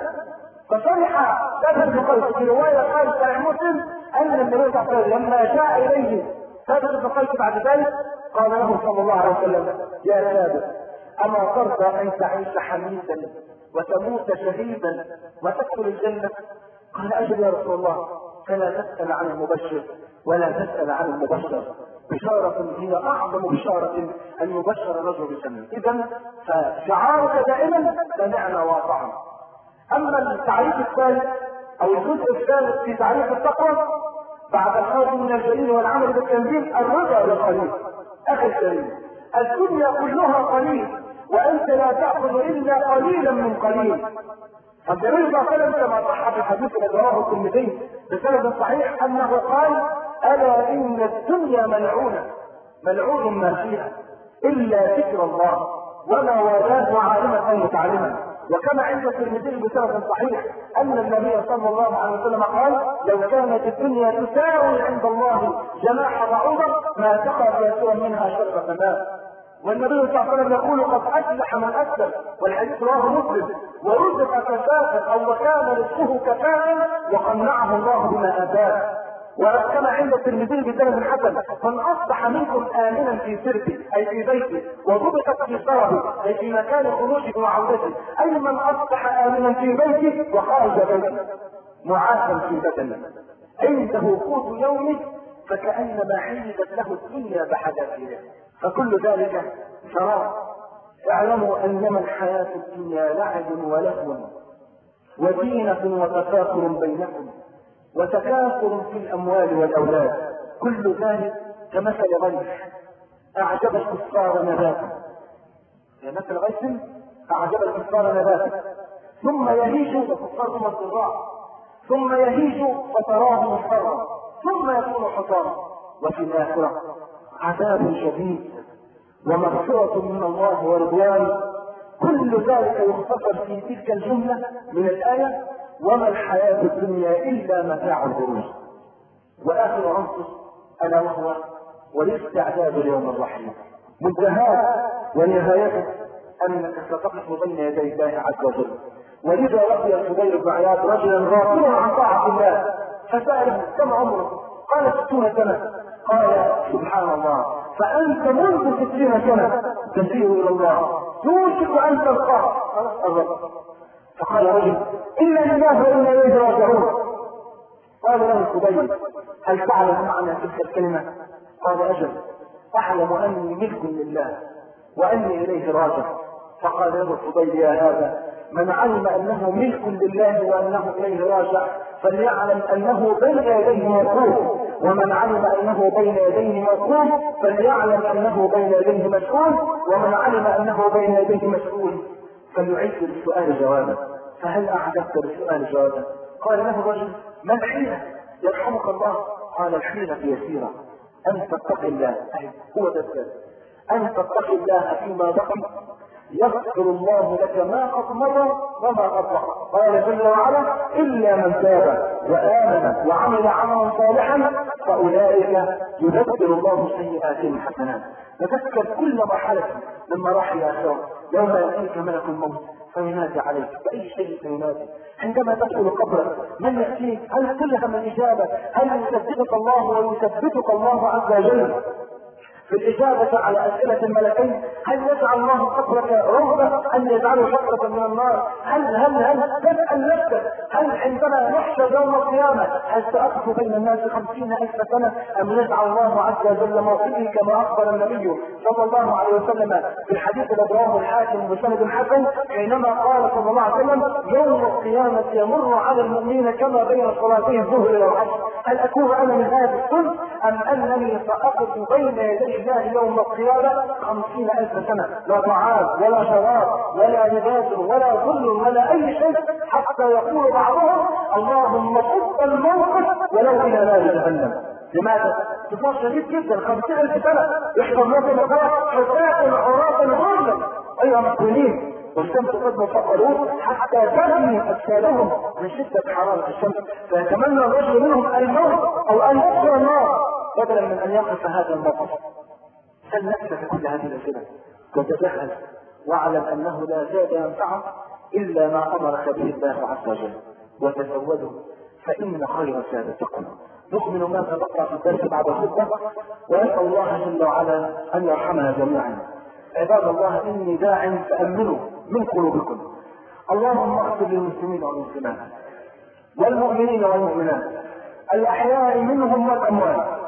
ففرح ثابت بن قيس. في روايه قال صحيح مسلم ان النبي صلى الله عليه وسلم لما جاء اليه ثابت بن قيس بعد ذلك قال له صلى الله عليه وسلم يا ثابت اما ترضى ان تعيش حميدا وتموت شهيدا وتدخل الجنه؟ قال اجل يا رسول الله. فلا تسال عن المبشر ولا تسال عن المبشر بشارة هي أعظم بشارة أن يبشر الرجل بالجنة. إذا فشعارك دائما سمعنا وأطعنا. أما التعريف الثالث أو الجزء الثالث في تعريف التقوى بعد الخوف من الجليل والعمل بالتنزيل الرضا بالقليل. أخي الكريم، الدنيا كلها قليل وأنت لا تأخذ إلا قليلا من قليل. فالنبي صلى الله عليه وسلم كما صح في الحديث الذي رواه الترمذي بسند صحيح أنه قال: ألا إن الدنيا ملعونة ملعون ما فيها إلا ذكر الله وما والاه عالما أو متعلما. وكما عند الترمذي بسند صحيح أن النبي صلى الله عليه وسلم قال: لو كانت الدنيا تساوي عند الله جناح بعوضة ما سقى كافرا منها شربة ماء. والنبي صلى الله عليه وسلم يقول: قد أفلح من أسلم، والحديث رواه مسلم، ورزق كفافا أو وكان رزقه كفافا وقنعه الله بما آتاه. وكما عند الترمذي بسند حسن: من أصبح منكم آمنا في سربه أي في بيته وضبطت في ثوبه أي في مكان خروجه وعودته، أي من أصبح آمنا في بيته وخارج بيته معافا في بدنه عنده قوت يومه فكأنما حيزت له الدنيا بحذافيرها. فكل ذلك شراب. اعلموا أنما الحياة الدنيا لعب ولهو وزينة وتفاخر بينكم وتكاثر في الأموال والأولاد، كل ذلك كمثل غيث أعجب الكفار نباته، كمثل غيث أعجب الكفار نباته ثم يهيج الكفار هم الضراع ثم يهيج فتراه مصفرا ثم يكون حطاما، وفي الآخرة عذاب شديد ومغفرة من الله ورضوان. كل ذلك يختصر في تلك الجملة من الآية: وما الحياة الدنيا إلا متاع الغرور. وآخر عنصر ألا وهو والاستعداد ليوم الرحيل. منتهاه ونهايته أنك ستقف بين يدي الله عز وجل. ولذا لقي الفضيل بن عياض رجلا غافلا عن طاعة الله فسأله: كم عمرك؟ قال: ستون سنة. قال: سبحان الله، فأنت منذ ستين سنة تسير إلى الله يوشك أن تلقاه. فقال رجل: إنا لله وإنا إليه راجعون. قال له الفضيل: هل تعلم معنى تلك الكلمة؟ قال: أجل، أعلم أني ملك لله وأني إليه راجع. فقال له الفضيل: يا هذا، من علم أنه ملك لله وأنه إليه راجع فليعلم أنه بين يديه موقوف، ومن علم أنه بين يديه موقوف فليعلم أنه بين يديه مسؤول، ومن علم أنه بين يديه مسؤول فليعد للسؤال جوابا. فهل أعددت للسؤال جوابا؟ قال له الرجل: ما الحيلة؟ يرحمك الله. قال: الحيلة يسيرة، أن تتقي الله، أي هو ده أن تتقي الله فيما بقي يغفر الله لك ما قد مضى وما قد بقى. قال جل وعلا: إلا من تاب وآمن وعمل عملا صالحا فأولئك يذكر الله سيئاتهم حسنات. تذكر كل مرحلة من مراحل الآخرة يوم يأتيك ملك الموت فينادي عليك بأي شيء سينادي. عندما تدخل قبرك من يأتيك؟ هل تلهم الإجابة؟ هل يثبتك الله ويثبتك الله عز وجل في الإجابة على أسئلة الملكين؟ هل يجعل الله قبرك روضة أن يجعله شقة من النار؟ هل هل هل تسأل نفسك: هل عندما نحشر يوم القيامة هل سأقف بين الناس خمسين ألف سنة أم يجعل الله عز وجل موقفي كما أخبر النبي صلى الله عليه وسلم في الحديث الذي رواه الحاكم بسند حسن حينما قال صلى الله عليه وسلم: يوم القيامة يمر على المؤمنين كما بين صلاتي الظهر والعصر. هل أكون أنا من هذا الكل أم أنني سأقف بين يدي الله يوم القيامة خمسين ألف سنة لا طعام ولا شراب ولا لباس ولا ظل ولا أي شيء، حتى يقول بعضهم: اللهم صد الموقف ولو إلى نار جهنم. لماذا؟ اتصال شديد جدا، خمسين ألف سنة يحفظ موقف القرآن حفاة عراة غرلا أيها المسلمين، والشمس قد مفقرون حتى تغني أجسادهم من شدة حرارة الشمس، فيتمنى الرجل منهم الموت أو أن يدخل النار بدلا من أن يقف هذا الموقف. سل نفسك كل هذه الأسئلة وتجهز واعلم أنه لا زاد ينفعك إلا ما أمرك به الله عز وجل، وتزودوا فإن خير الزاد التقوى. نكمل ما تبقى في الدرس بعد الخطبة، ونسأل الله جل وعلا أن يرحمنا جميعا. عباد الله، إني داع فأمنوا من قلوبكم. اللهم اغفر للمسلمين والمسلمات والمؤمنين والمؤمنات الأحياء منهم والأموات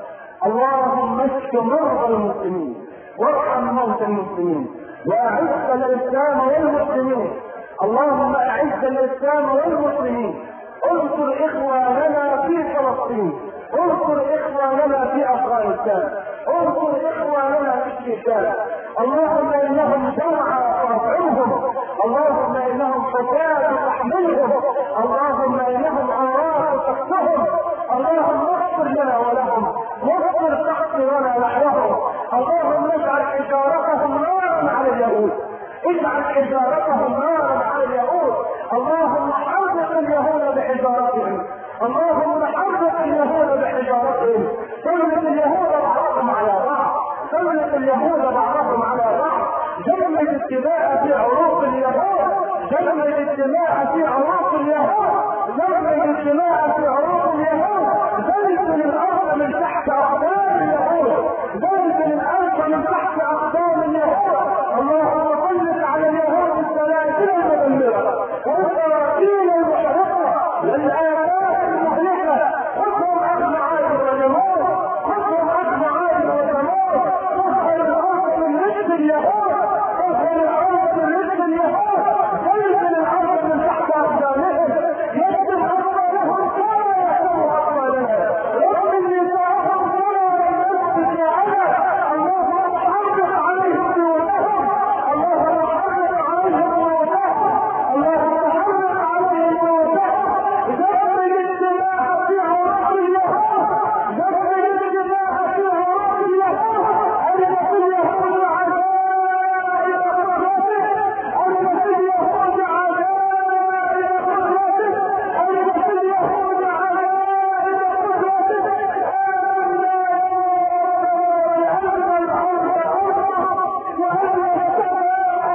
اللهم اشف مرضى المسلمين وارحم موتى المسلمين واعز الاسلام والمسلمين. اللهم اعز الاسلام والمسلمين. انصر اخواننا في فلسطين، انصر اخواننا في افغانستان، انصر اخواننا في الشيشان. اللهم انهم جمعى فارحمهم، اللهم انهم حفاة فاحملهم، اللهم انهم عراة فاكسهم. اللهم اغفر لنا ولهم واغفر تقصيرنا نحوهم. اللهم اجعل حجارتهم نارا على اليهود، اجعل حجارتهم نارا على اليهود. اللهم حرق اليهود بحجارتهم، اللهم حرق اليهود بحجارتهم. سلط اليهود بعضهم على بعض، سلط اليهود بعضهم على بعض. جمد الدماء في عروق اليهود، جمد الدماء في عروق اليهود، جمد الدماء في عروق اليهود. زلزل الارض من تحت اقدام اليهود، زلزل الارض من تحت اقدام اليهود. اللهم سلط على اليهود السلاسل المدمره والسراطيل المحرقه والآلات المهلكه. خذهم اخذ عاد وثمود، خذهم اخذ عاد وثمود. خذ الارض من رزق اليهود، خذ الارض من رزق اليهود. زلزل الارض من تحت اقدامهم، يسر اطفالهم كما يحرم اطفالنا، رغم نساءهم كما يمس نساءنا. اللهم حرق عليهم بيوتهم، اللهم حرق عليهم بيوتهم، اللهم حرق عليهم بيوتهم. زمن الدماء في عروق اليهود، زمن الدماء في عروق اليهود. ألبس اليهود عجائب قدرته، ألبس اليهود عجائب قدرته، ألبس اليهود عجائب قدرته. وألنا الأرض أرضا وألنا السماء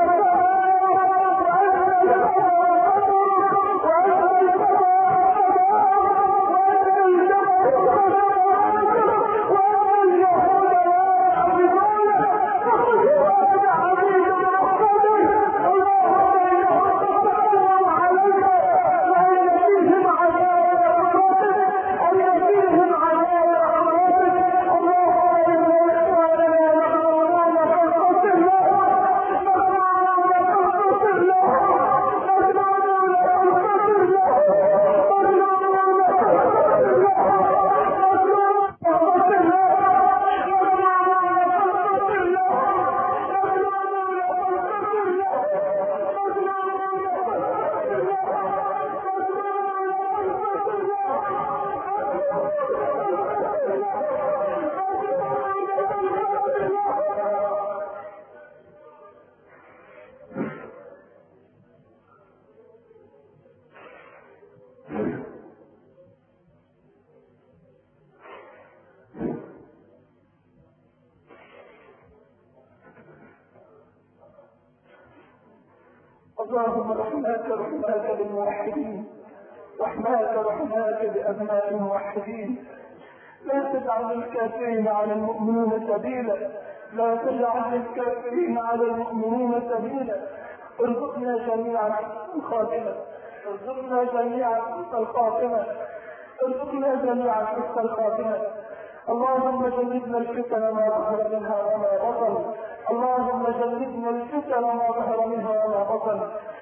اللهم رحماك رحماك للموحدين، رحماك رحماك بأبناء الموحدين. لا تجعل الكافرين على المؤمنين سبيلا، لا تجعل الكافرين على المؤمنين سبيلا. ارزقنا جميعا حسن الخاتمة، ارزقنا جميعا حسن الخاتمة، ارزقنا جميعا حسن الخاتمة. اللهم جنبنا الفتن ما ظهر منها وما بطن، اللهم جنبنا الفتن ما ظهر منها وما بطن.